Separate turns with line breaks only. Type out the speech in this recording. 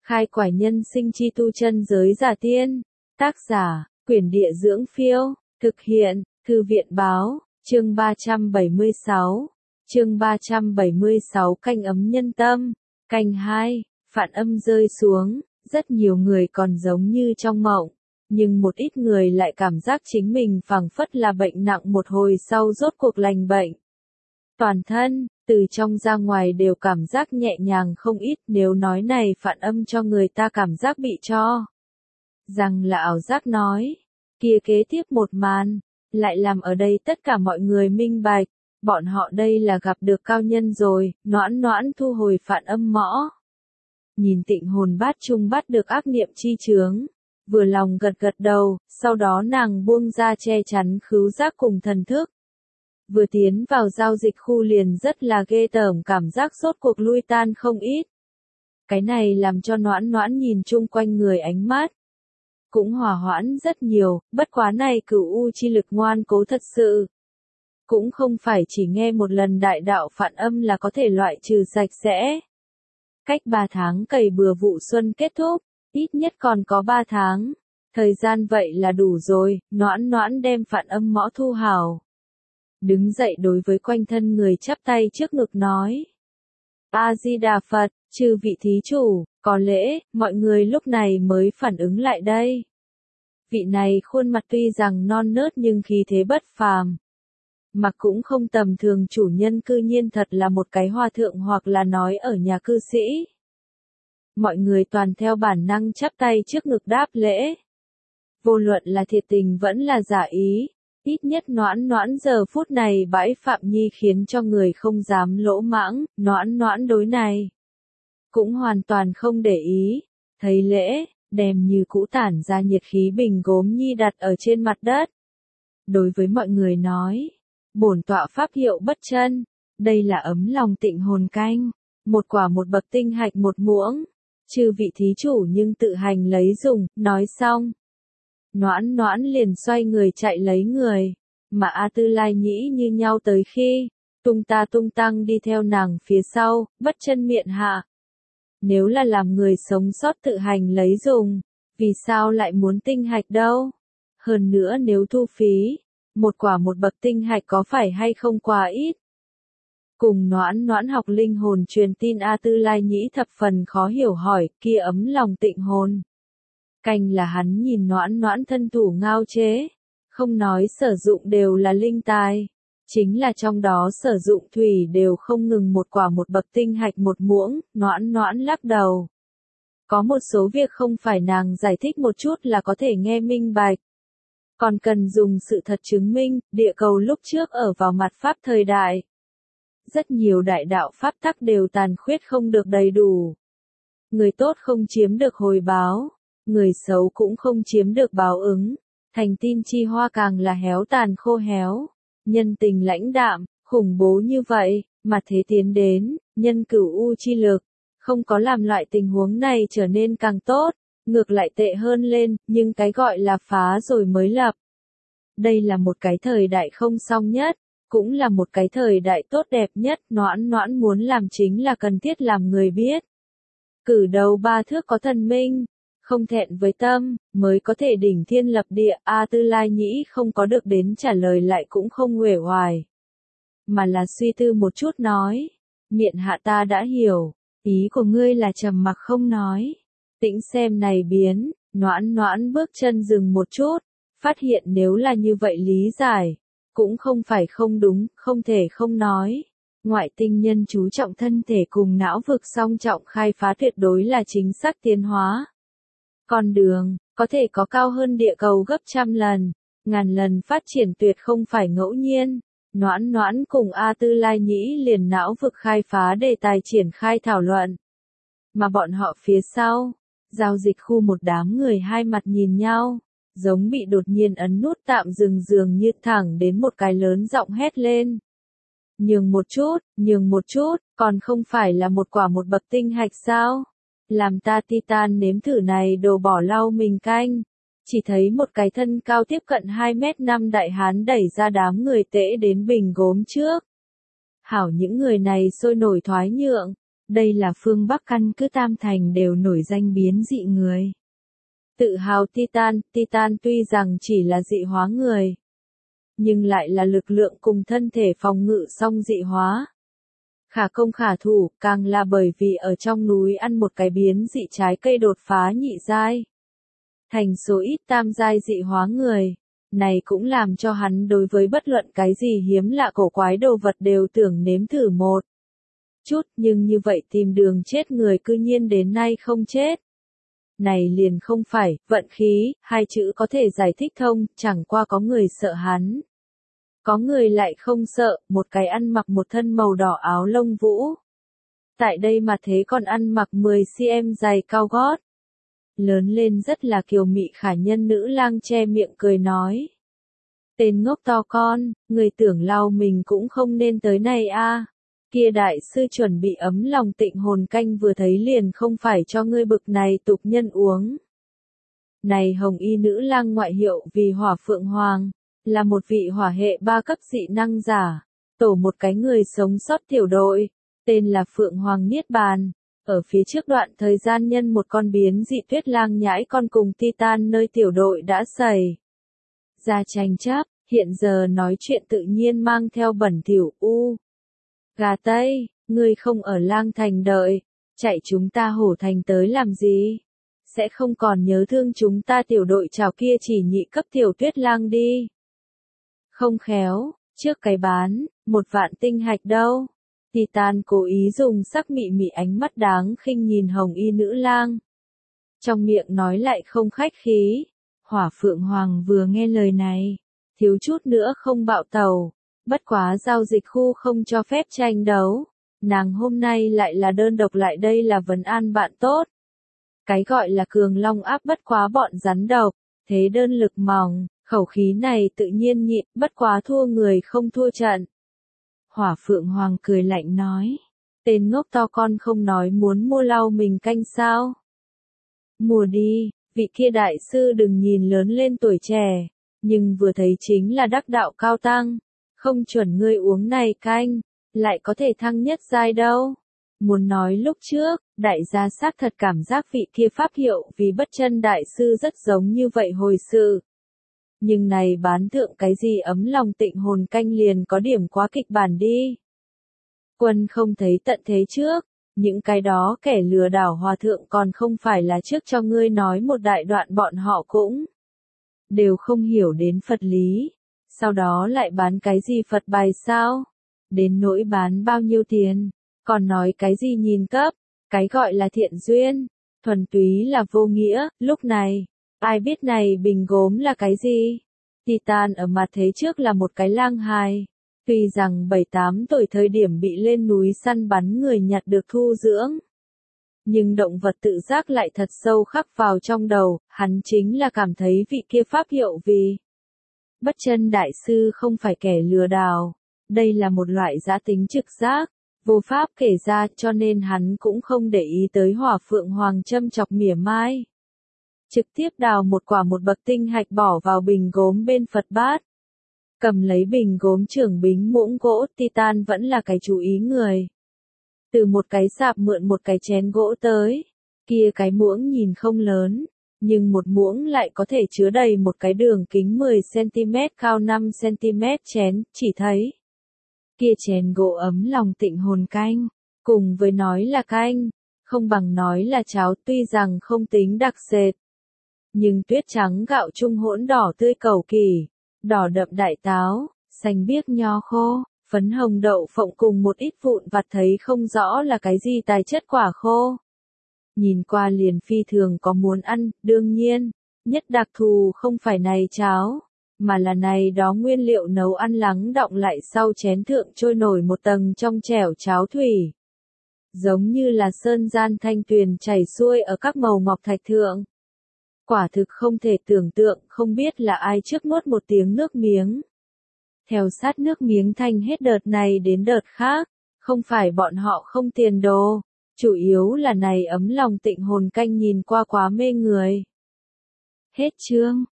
Khai quải nhân sinh chi tu chân giới giả tiên. Tác giả, Quyển Địa Dưỡng Phiêu. Thực hiện, Thư viện Báo. Chương 376. Chương 376 canh ấm nhân tâm. Canh 2, phản âm rơi xuống. Rất nhiều người còn giống như trong mộng. Nhưng một ít người lại cảm giác chính mình phảng phất là bệnh nặng một hồi sau rốt cuộc lành bệnh. Toàn thân, từ trong ra ngoài đều cảm giác nhẹ nhàng không ít, nếu nói này phản âm cho người ta cảm giác bị cho rằng là ảo giác nói. Kia kế tiếp một màn, lại làm ở đây tất cả mọi người minh bạch, bọn họ đây là gặp được cao nhân rồi, Noãn Noãn thu hồi phản âm mõ. Nhìn Tịnh Hồn Bát Trung bắt được ác niệm chi chướng, vừa lòng gật gật đầu, sau đó nàng buông ra che chắn khứu giác cùng thần thức. Vừa tiến vào giao dịch khu liền rất là ghê tởm, cảm giác rốt cuộc lui tan không ít. Cái này làm cho Noãn Noãn nhìn chung quanh người ánh mắt cũng hòa hoãn rất nhiều, bất quá này cửu u chi lực ngoan cố thật sự. Cũng không phải chỉ nghe một lần đại đạo phản âm là có thể loại trừ sạch sẽ. Cách 3 tháng cày bừa vụ xuân kết thúc, ít nhất còn có 3 tháng. Thời gian vậy là đủ rồi, Noãn Noãn đem phản âm mõ thu hảo. Đứng dậy đối với quanh thân người chắp tay trước ngực nói. A-di-đà Phật, chư vị thí chủ, có lễ, mọi người lúc này mới phản ứng lại đây. Vị này khuôn mặt tuy rằng non nớt nhưng khí thế bất phàm. Mà cũng không tầm thường, chủ nhân cư nhiên thật là một cái hòa thượng hoặc là nói ở nhà cư sĩ. Mọi người toàn theo bản năng chắp tay trước ngực đáp lễ. Vô luận là thiệt tình vẫn là giả ý. Ít nhất Noãn Noãn giờ phút này bãi Phạm Nhi khiến cho người không dám lỗ mãng, Noãn Noãn đối này cũng hoàn toàn không để ý. Thấy lễ, đem như cũ tản ra nhiệt khí bình gốm nhi đặt ở trên mặt đất. Đối với mọi người nói, bổn tọa pháp hiệu bất chân, đây là ấm lòng tịnh hồn canh, một quả một bậc tinh hạch một muỗng, chư vị thí chủ nhưng tự hành lấy dùng. Nói xong, Noãn Noãn liền xoay người chạy lấy người, mà A Tư Lai Nhĩ như nhau tới khi, tung tăng đi theo nàng phía sau, bất chân miệng hạ. Nếu là làm người sống sót tự hành lấy dùng, vì sao lại muốn tinh hạch đâu? Hơn nữa nếu thu phí, một quả một bậc tinh hạch có phải hay không quá ít? Cùng Noãn Noãn học linh hồn truyền tin A Tư Lai Nhĩ thập phần khó hiểu hỏi, kia ấm lòng tịnh hồn canh là hắn nhìn Noãn Noãn thân thủ ngao chế, không nói sử dụng đều là linh tài, chính là trong đó sử dụng thủy đều không ngừng một quả một bậc tinh hạch một muỗng. Noãn Noãn lắc đầu. Có một số việc không phải nàng giải thích một chút là có thể nghe minh bạch. Còn cần dùng sự thật chứng minh, địa cầu lúc trước ở vào mặt pháp thời đại. Rất nhiều đại đạo pháp tắc đều tàn khuyết không được đầy đủ. Người tốt không chiếm được hồi báo. Người xấu cũng không chiếm được báo ứng, thành tin chi hoa càng là héo tàn khô héo, nhân tình lãnh đạm, khủng bố như vậy, mà thế tiến đến, nhân cửu u chi lực, không có làm loại tình huống này trở nên càng tốt, ngược lại tệ hơn lên, nhưng cái gọi là phá rồi mới lập. Đây là một cái thời đại không xong nhất, cũng là một cái thời đại tốt đẹp nhất, Noãn Noãn muốn làm chính là cần thiết làm người biết. Cử đầu 3 thước có thần minh. Không thẹn với tâm, mới có thể đỉnh thiên lập địa. A Tư Lai Nhĩ không có được đến trả lời lại cũng không uể oải, mà là suy tư một chút nói, miệng hạ ta đã hiểu, ý của ngươi là trầm mặc không nói. Tĩnh xem này biến, Noãn Noãn bước chân dừng một chút, phát hiện nếu là như vậy lý giải, cũng không phải không đúng, không thể không nói. Ngoại tinh nhân chú trọng thân thể cùng não vực song trọng khai phá tuyệt đối là chính xác tiến hóa. Con đường, có thể có cao hơn địa cầu gấp trăm lần, ngàn lần phát triển tuyệt không phải ngẫu nhiên. Noãn Noãn cùng A Tư Lai Nhĩ liền não vực khai phá đề tài triển khai thảo luận. Mà bọn họ phía sau, giao dịch khu một đám người hai mặt nhìn nhau, giống bị đột nhiên ấn nút tạm dừng dường như thẳng đến một cái lớn giọng hét lên. Nhường một chút, còn không phải là một quả một bậc tinh hạch sao? Làm ta Titan nếm thử này đồ bỏ lau mình canh. Chỉ thấy một cái thân cao tiếp cận 2m5 đại hán đẩy ra đám người tễ đến bình gốm trước. Hảo những người này sôi nổi thoái nhượng, Đây là phương Bắc căn cứ Tam Thành đều nổi danh biến dị người. Tự hào Titan, Titan tuy rằng chỉ là dị hóa người, nhưng lại là lực lượng cùng thân thể phòng ngự song dị hóa. Khả công khả thủ, càng là bởi vì ở trong núi ăn một cái biến dị trái cây đột phá nhị giai. Thành số ít tam giai dị hóa người, này cũng làm cho hắn đối với bất luận cái gì hiếm lạ cổ quái đồ vật đều tưởng nếm thử một chút, nhưng như vậy tìm đường chết người cư nhiên đến nay không chết. Này liền không phải, vận khí, hai chữ có thể giải thích thông, chẳng qua có người sợ hắn. Có người lại không sợ, một cái ăn mặc một thân màu đỏ áo lông vũ. Tại đây mà thế còn ăn mặc 10cm giày cao gót. Lớn lên rất là kiều mị khả nhân nữ lang che miệng cười nói. Tên ngốc to con, người tưởng lau mình cũng không nên tới này a. Kia đại sư chuẩn bị ấm lòng tịnh hồn canh vừa thấy liền không phải cho ngươi bực này tục nhân uống. Này hồng y nữ lang ngoại hiệu vì hỏa phượng hoàng, là một vị hỏa hệ 3 cấp dị năng giả, tổ một cái người sống sót tiểu đội, tên là Phượng Hoàng Niết Bàn. Ở phía trước đoạn thời gian nhân một con biến dị tuyết lang nhãi con cùng Titan nơi tiểu đội đã xảy ra tranh chấp, hiện giờ nói chuyện tự nhiên mang theo bẩn thỉu Gà Tây, ngươi không ở lang thành đợi, chạy chúng ta hổ thành tới làm gì? Sẽ không còn nhớ thương chúng ta tiểu đội chào kia chỉ nhị cấp tiểu tuyết lang đi. Không khéo, trước cái bán, 1 vạn tinh hạch đâu. Titan cố ý dùng sắc mị mị ánh mắt đáng khinh nhìn hồng y nữ lang. Trong miệng nói lại không khách khí. Hỏa Phượng Hoàng vừa nghe lời này, thiếu chút nữa không bạo tàu. Bất quá giao dịch khu không cho phép tranh đấu. Nàng hôm nay lại là đơn độc lại đây là vấn an bạn tốt. Cái gọi là cường long áp bất quá bọn rắn độc, thế đơn lực mỏng, khẩu khí này tự nhiên nhịn, bất quá thua người không thua trận. Hỏa Phượng Hoàng cười lạnh nói, tên ngốc to con không nói muốn mua lau mình canh sao. Mua đi, vị kia đại sư đừng nhìn lớn lên tuổi trẻ, nhưng vừa thấy chính là đắc đạo cao tăng, không chuẩn ngươi uống này canh, lại có thể thăng nhất giai đâu. Muốn nói lúc trước, đại gia xác thật cảm giác vị kia pháp hiệu vì bất chân đại sư rất giống như vậy hồi sự. Nhưng này bán thượng cái gì ấm lòng tịnh hồn canh liền có điểm quá kịch bản đi. Quân không thấy tận thế trước, những cái đó kẻ lừa đảo hòa thượng còn không phải là trước cho ngươi nói một đại đoạn bọn họ cũng đều không hiểu đến Phật lý, sau đó lại bán cái gì Phật bài sao, đến nỗi bán bao nhiêu tiền, còn nói cái gì nhìn cấp, cái gọi là thiện duyên, thuần túy là vô nghĩa, lúc này, ai biết này bình gốm là cái gì? Titan ở mặt thế trước là một cái lang hài, tuy rằng 7-8 tuổi thời điểm bị lên núi săn bắn người nhặt được thu dưỡng. Nhưng động vật tự giác lại thật sâu khắc vào trong đầu, hắn chính là cảm thấy vị kia pháp hiệu vì bất chân đại sư không phải kẻ lừa đảo, đây là một loại dã tính trực giác, vô pháp kể ra cho nên hắn cũng không để ý tới Hỏa Phượng Hoàng châm chọc mỉa mai. Trực tiếp đào một quả một bậc tinh hạch bỏ vào bình gốm bên Phật bát. Cầm lấy bình gốm trưởng bính muỗng gỗ, Titan vẫn là cái chú ý người. Từ một cái sạp mượn một cái chén gỗ tới, kia cái muỗng nhìn không lớn, nhưng một muỗng lại có thể chứa đầy một cái đường kính 10cm cao 5cm chén, chỉ thấy. Kia chén gỗ ấm lòng tịnh hồn canh, cùng với nói là canh, không bằng nói là cháo tuy rằng không tính đặc sệt. Nhưng tuyết trắng gạo trung hỗn đỏ tươi cầu kỳ, đỏ đậm đại táo, xanh biếc nho khô, phấn hồng đậu phộng cùng một ít vụn vặt thấy không rõ là cái gì tài chất quả khô. Nhìn qua liền phi thường có muốn ăn, đương nhiên, nhất đặc thù không phải này cháo, mà là này đó nguyên liệu nấu ăn lắng đọng lại sau chén thượng trôi nổi một tầng trong trẻo cháo thủy. Giống như là sơn gian thanh tuyền chảy xuôi ở các màu ngọc thạch thượng. Quả thực không thể tưởng tượng, không biết là ai trước nuốt một tiếng nước miếng. Theo sát nước miếng thanh hết đợt này đến đợt khác, không phải bọn họ không tiền đồ, chủ yếu là này ấm lòng tịnh hồn canh nhìn qua quá mê người. Hết chương.